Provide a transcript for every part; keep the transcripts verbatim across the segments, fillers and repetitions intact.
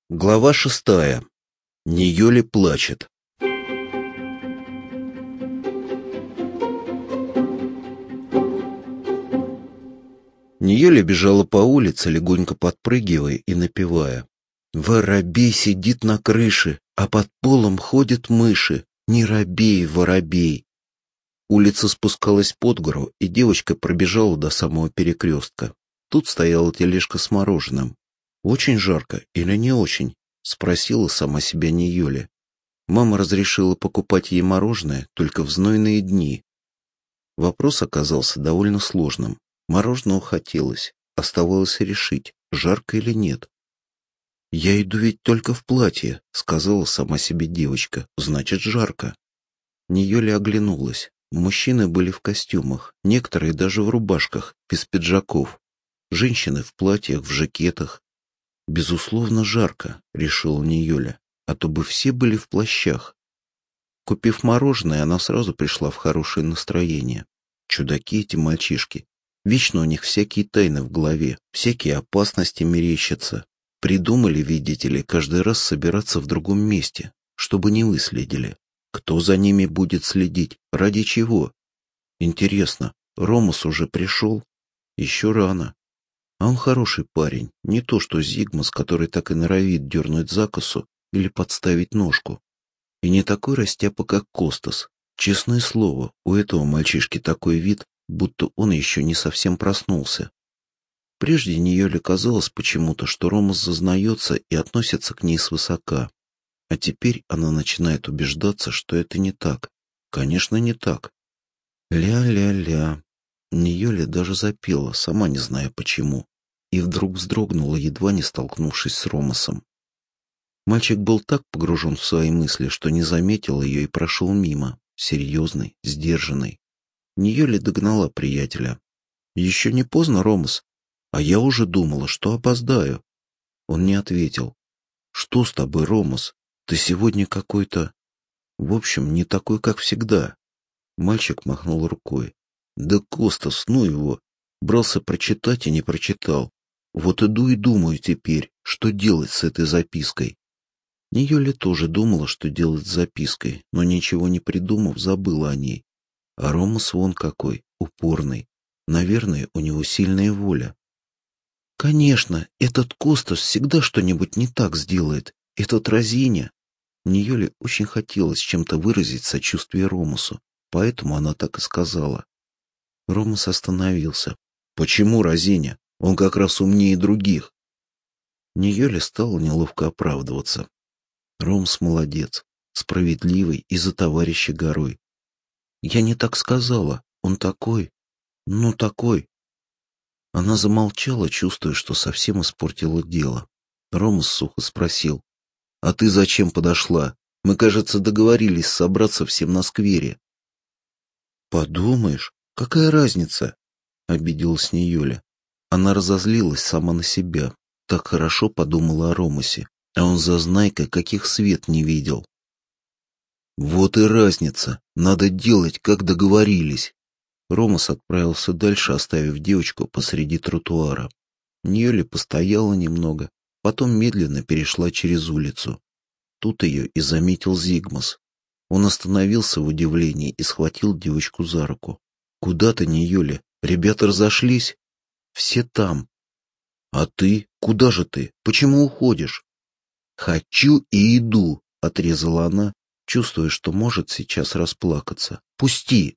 Глава шестая. Ниёли плачет. Ниёли бежала по улице, легонько подпрыгивая и напевая. «Воробей сидит на крыше, а под полом ходят мыши. Не робей, воробей!» Улица спускалась под гору, и девочка пробежала до самого перекрестка. Тут стояла тележка с мороженым. «Очень жарко или не очень?» — спросила сама себя Ниёли. Мама разрешила покупать ей мороженое только в знойные дни. Вопрос оказался довольно сложным. Мороженого хотелось, оставалось решить, жарко или нет. «Я иду ведь только в платье», — сказала сама себе девочка, — «значит, жарко». Ниёли оглянулась. Мужчины были в костюмах, некоторые даже в рубашках, без пиджаков. Женщины в платьях, в жакетах. «Безусловно, жарко», — решила Ниёля, — «а то бы все были в плащах». Купив мороженое, она сразу пришла в хорошее настроение. Чудаки эти мальчишки. Вечно у них всякие тайны в голове, всякие опасности мерещатся. Придумали, видите ли, каждый раз собираться в другом месте, чтобы не выследили. Кто за ними будет следить? Ради чего? Интересно, Ромас уже пришел? Еще рано. А он хороший парень, не то что Зигмас, который так и норовит дернуть за косу или подставить ножку. И не такой растяпа, как Костас. Честное слово, у этого мальчишки такой вид, будто он еще не совсем проснулся. Прежде Ниёле казалось почему-то, что Ромас зазнается и относится к ней свысока. А теперь она начинает убеждаться, что это не так. Конечно, не так. Ля-ля-ля. Ниёле даже запела, сама не зная почему, и вдруг вздрогнула, едва не столкнувшись с Ромасом. Мальчик был так погружен в свои мысли, что не заметил ее и прошел мимо, серьезный, сдержанный. Ниёле догнала приятеля. «Еще не поздно, Ромас? А я уже думала, что опоздаю». Он не ответил. «Что с тобой, Ромас? Ты сегодня какой-то... В общем, не такой, как всегда». Мальчик махнул рукой. «Да Костас, ну его! Брался прочитать и не прочитал. Вот иду и думаю теперь, что делать с этой запиской». Ниёля тоже думала, что делать с запиской, но ничего не придумав, забыла о ней. А Ромас вон какой, упорный. Наверное, у него сильная воля. «Конечно, этот Костас всегда что-нибудь не так сделает. Этот разиня». Ниёле очень хотелось чем-то выразить сочувствие Ромасу, поэтому она так и сказала. Ромас остановился. «Почему разиня? Он как раз умнее других». Ниёле стала неловко оправдываться. Ромас молодец, справедливый и за товарища горой. «Я не так сказала. Он такой. Ну, такой». Она замолчала, чувствуя, что совсем испортила дело. Ромас сухо спросил. «А ты зачем подошла? Мы, кажется, договорились собраться всем на сквере». «Подумаешь, какая разница?» — обиделась Ниёля. Она разозлилась сама на себя. Так хорошо подумала о Ромасе, а он зазнайка, каких свет не видел. «Вот и разница. Надо делать, как договорились». Ромас отправился дальше, оставив девочку посреди тротуара. Ниёля постояла немного, потом медленно перешла через улицу. Тут ее и заметил Зигмас. Он остановился в удивлении и схватил девочку за руку. «Куда ты, Ниёля? Ребята разошлись?» «Все там». «А ты? Куда же ты? Почему уходишь?» «Хочу и иду», — отрезала она, чувствуя, что может сейчас расплакаться. «Пусти!»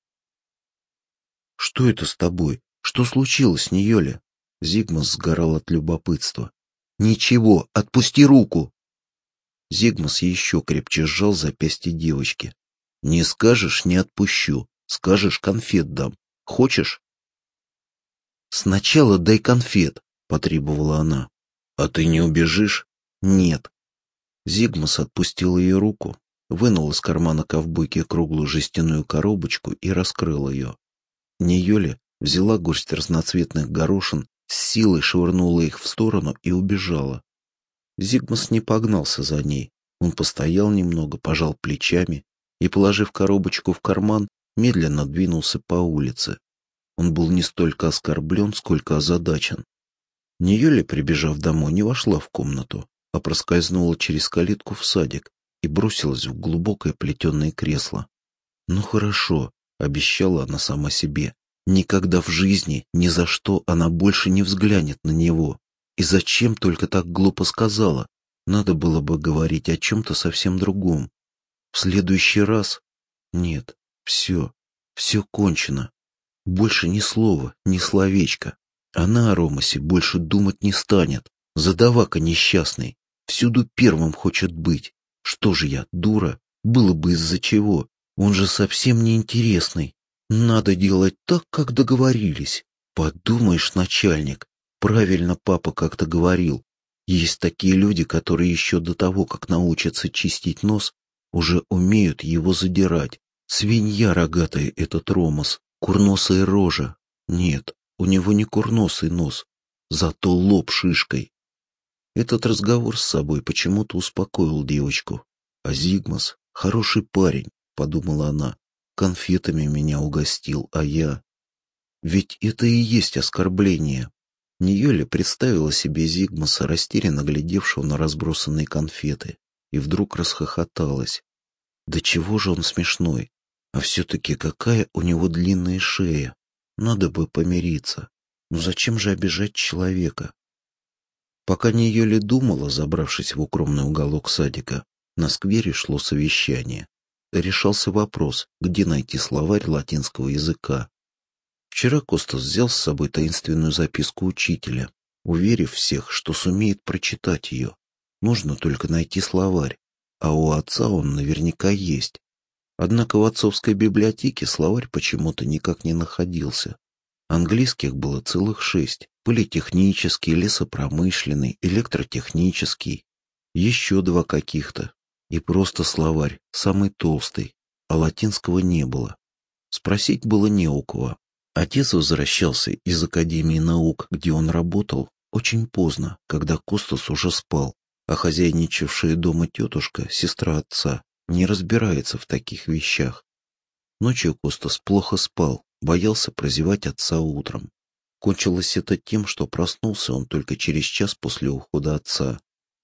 «Что это с тобой? Что случилось, Ниёля?» Зигмас сгорал от любопытства. «Ничего, отпусти руку!» Зигмас еще крепче сжал запястье девочки. «Не скажешь — не отпущу. Скажешь — конфет дам. Хочешь?» «Сначала дай конфет», — потребовала она. «А ты не убежишь?» «Нет». Зигмас отпустил ее руку, вынул из кармана ковбойки круглую жестяную коробочку и раскрыл ее. Ниёля взяла горсть разноцветных горошин, с силой швырнула их в сторону и убежала. Зигмас не погнался за ней. Он постоял немного, пожал плечами и, положив коробочку в карман, медленно двинулся по улице. Он был не столько оскорблен, сколько озадачен. Ниёля, прибежав домой, не вошла в комнату, а проскользнула через калитку в садик и бросилась в глубокое плетеное кресло. «Ну хорошо», — обещала она сама себе, — «никогда в жизни, ни за что она больше не взглянет на него. И зачем только так глупо сказала? Надо было бы говорить о чем-то совсем другом. В следующий раз... Нет, все, все кончено. Больше ни слова, ни словечка. Она о Ромасе больше думать не станет. Задавака несчастный. Всюду первым хочет быть. Что же я, дура? Было бы из-за чего. Он же совсем неинтересный. Надо делать так, как договорились. Подумаешь, начальник. Правильно папа как-то говорил. Есть такие люди, которые еще до того, как научатся чистить нос, уже умеют его задирать. Свинья рогатая этот Ромас, курносая рожа. Нет, у него не курносый нос, зато лоб шишкой. Этот разговор с собой почему-то успокоил девочку. А Зигмас — хороший парень, подумала она, конфетами меня угостил, а я... Ведь это и есть оскорбление. Ниёля представила себе Зигмаса, растерянно глядевшего на разбросанные конфеты, и вдруг расхохоталась. Да чего же он смешной? А все-таки какая у него длинная шея. Надо бы помириться. Но зачем же обижать человека? Пока Ниёля думала, забравшись в укромный уголок садика, на сквере шло совещание. Решался вопрос, где найти словарь латинского языка. Вчера Костас взял с собой таинственную записку учителя, уверив всех, что сумеет прочитать ее. Нужно только найти словарь, а у отца он наверняка есть. Однако в отцовской библиотеке словарь почему-то никак не находился. Английских было целых шесть: политехнический, лесопромышленный, электротехнический, еще два каких-то. И просто словарь, самый толстый, а латинского не было. Спросить было не у кого. Отец возвращался из Академии наук, где он работал, очень поздно, когда Костас уже спал, а хозяйничавшая дома тетушка, сестра отца, не разбирается в таких вещах. Ночью Костас плохо спал, боялся прозевать отца утром. Кончилось это тем, что проснулся он только через час после ухода отца.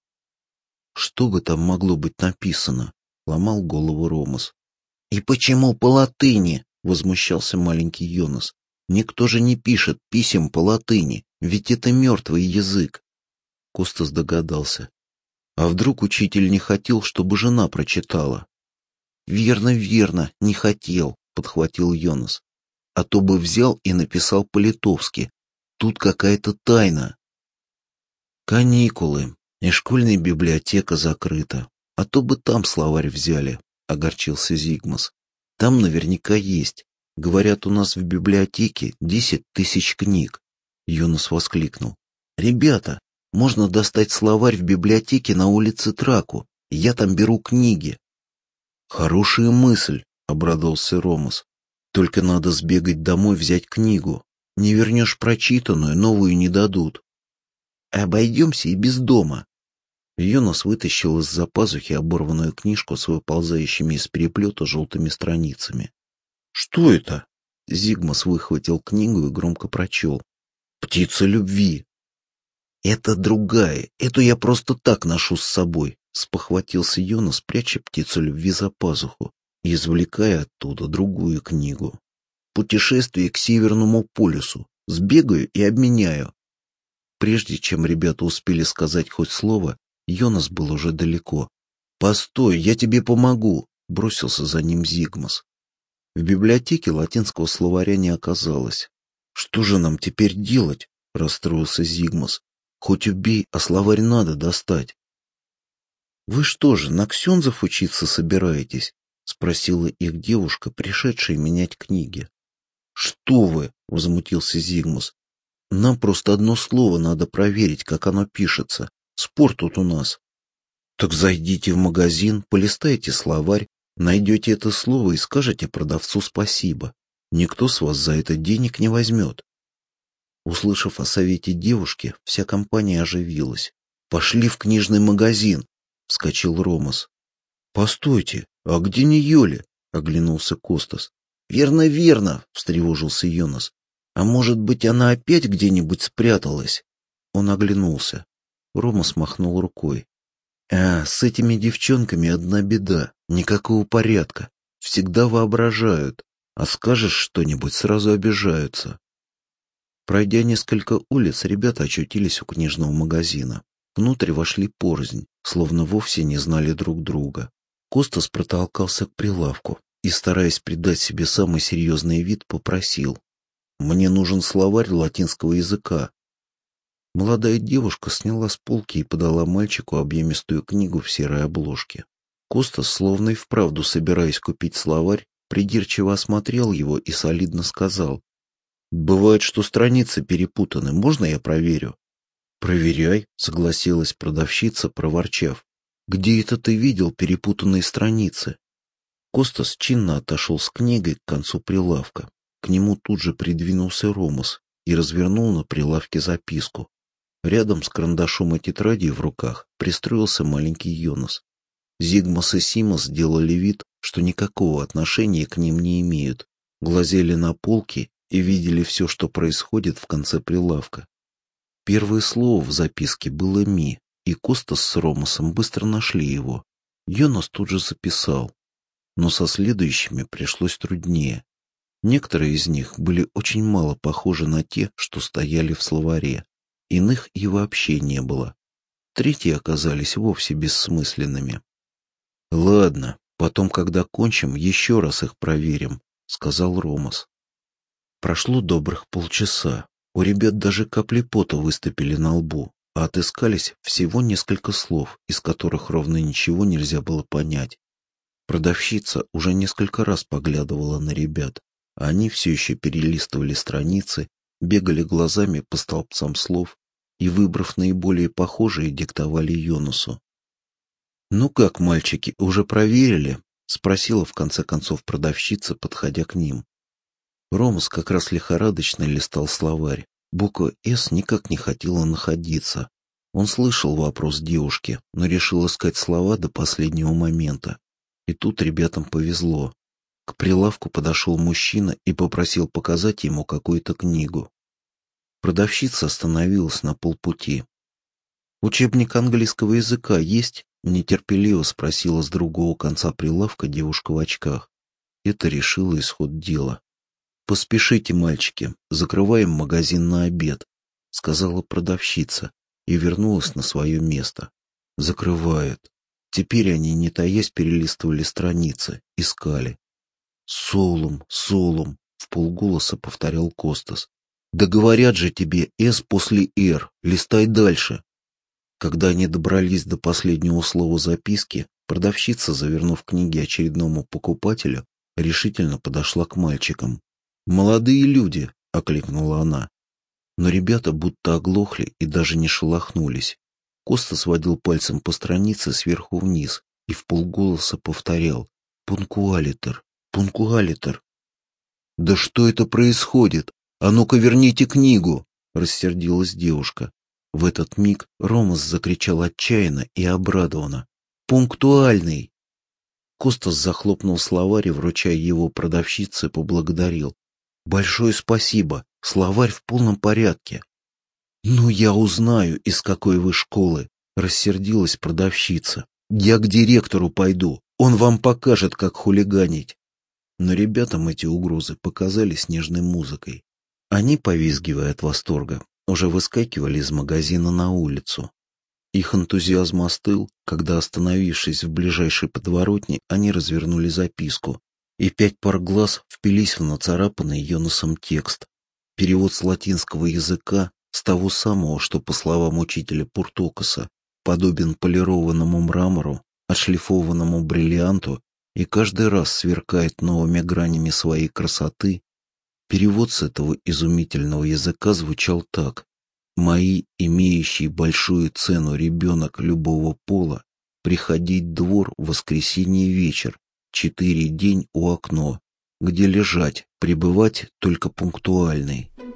Что бы там могло быть написано? Ломал голову Ромас. И почему по латыни? Возмущался маленький Йонас. Никто же не пишет писем по латыни, ведь это мертвый язык. Костас догадался. А вдруг учитель не хотел, чтобы жена прочитала? Верно, верно, не хотел, подхватил Йонас. А то бы взял и написал по-литовски. Тут какая-то тайна. Каникулы, и школьная библиотека закрыта. А то бы там словарь взяли, огорчился Зигмас. Там наверняка есть. Говорят, у нас в библиотеке десять тысяч книг. Йонас воскликнул. Ребята, можно достать словарь в библиотеке на улице Траку. Я там беру книги. Хорошая мысль, обрадовался Ромас. Только надо сбегать домой взять книгу. Не вернешь прочитанную, новую не дадут. Обойдемся и без дома. Йонас вытащил из-за пазухи оборванную книжку с выползающими из переплета желтыми страницами. «Что это?» Зигмас выхватил книгу и громко прочел. «Птица любви». «Это другая, эту я просто так ношу с собой», — спохватился Йонас, пряча птицу любви за пазуху и извлекая оттуда другую книгу. «Путешествие к Северному полюсу. Сбегаю и обменяю». Прежде чем ребята успели сказать хоть слово, Йонас был уже далеко. «Постой, я тебе помогу», — бросился за ним Зигмас. В библиотеке латинского словаря не оказалось. «Что же нам теперь делать?» — расстроился Зигмас. «Хоть убей, а словарь надо достать». «Вы что же, на ксензов учиться собираетесь?» — спросила их девушка, пришедшая менять книги. «Что вы?» — возмутился Зигмас. «Нам просто одно слово надо проверить, как оно пишется. Спор тут у нас». «Так зайдите в магазин, полистайте словарь, найдете это слово и скажете продавцу спасибо. Никто с вас за это денег не возьмет». Услышав о совете девушки, вся компания оживилась. «Пошли в книжный магазин!» — вскочил Ромас. «Постойте, а где Ниёля?» — оглянулся Костас. «Верно, верно!» — встревожился Йонас. «А может быть, она опять где-нибудь спряталась?» Он оглянулся. Ромас махнул рукой. А, с этими девчонками одна беда, никакого порядка. Всегда воображают, а скажешь что-нибудь, сразу обижаются. Пройдя несколько улиц, ребята очутились у книжного магазина. Внутрь вошли порознь, словно вовсе не знали друг друга. Костас протолкался к прилавку и, стараясь придать себе самый серьезный вид, попросил: «Мне нужен словарь латинского языка». Молодая девушка сняла с полки и подала мальчику объемистую книгу в серой обложке. Костас, словно и вправду собираясь купить словарь, придирчиво осмотрел его и солидно сказал: «Бывает, что страницы перепутаны. Можно я проверю?» «Проверяй», — согласилась продавщица, проворчав: «Где это ты видел перепутанные страницы?» Костас чинно отошел с книгой к концу прилавка. К нему тут же придвинулся Ромас и развернул на прилавке записку. Рядом с карандашом и тетрадью в руках пристроился маленький Йонас. Зигмас и Симас сделали вид, что никакого отношения к ним не имеют, глазели на полки и видели все, что происходит в конце прилавка. Первое слово в записке было «ми», и Костас с Ромасом быстро нашли его. Йонас тут же записал, но со следующими пришлось труднее. Некоторые из них были очень мало похожи на те, что стояли в словаре. Иных и вообще не было. Третьи оказались вовсе бессмысленными. «Ладно, потом, когда кончим, еще раз их проверим», — сказал Ромас. Прошло добрых полчаса. У ребят даже капли пота выступили на лбу, а отыскались всего несколько слов, из которых ровно ничего нельзя было понять. Продавщица уже несколько раз поглядывала на ребят, а они все еще перелистывали страницы, бегали глазами по столбцам слов и, выбрав наиболее похожие, диктовали Йонасу. «Ну как, мальчики, уже проверили?» — спросила в конце концов продавщица, подходя к ним. Ромас как раз лихорадочно листал словарь. Буква «С» никак не хотела находиться. Он слышал вопрос девушки, но решил искать слова до последнего момента. И тут ребятам повезло. К прилавку подошел мужчина и попросил показать ему какую-то книгу. Продавщица остановилась на полпути. «Учебник английского языка есть?» — нетерпеливо спросила с другого конца прилавка девушка в очках. Это решило исход дела. «Поспешите, мальчики, закрываем магазин на обед», — сказала продавщица и вернулась на свое место. «Закрывают». Теперь они, не таясь, перелистывали страницы, искали. «Солум, Солум», — вполголоса повторял Костас. «Да говорят же тебе «С» после «Р», листай дальше». Когда они добрались до последнего слова записки, продавщица, завернув книги очередному покупателю, решительно подошла к мальчикам. «Молодые люди», — окликнула она. Но ребята будто оглохли и даже не шелохнулись. Коста сводил пальцем по странице сверху вниз и вполголоса повторял: «Пункуалитер, пункуалитер». «Да что это происходит? А ну-ка верните книгу!» — рассердилась девушка. В этот миг Ромас закричал отчаянно и обрадованно: «Пунктуальный!» Костас захлопнул словарь и, вручая его продавщице, поблагодарил: «Большое спасибо, словарь в полном порядке». «Ну, я узнаю, из какой вы школы», — рассердилась продавщица. «Я к директору пойду, он вам покажет, как хулиганить». Но ребятам эти угрозы показались нежной музыкой. Они, повизгивая от восторга, уже выскакивали из магазина на улицу. Их энтузиазм остыл, когда, остановившись в ближайшей подворотне, они развернули записку, и пять пар глаз впились в нацарапанный Йонасом текст. Перевод с латинского языка, с того самого, что, по словам учителя Пуртокоса, подобен полированному мрамору, отшлифованному бриллианту и каждый раз сверкает новыми гранями своей красоты. Перевод с этого изумительного языка звучал так: «Мои, имеющие большую цену ребенок любого пола, приходить двор в воскресенье вечер, четыре день у окно, где лежать, пребывать только пунктуальный».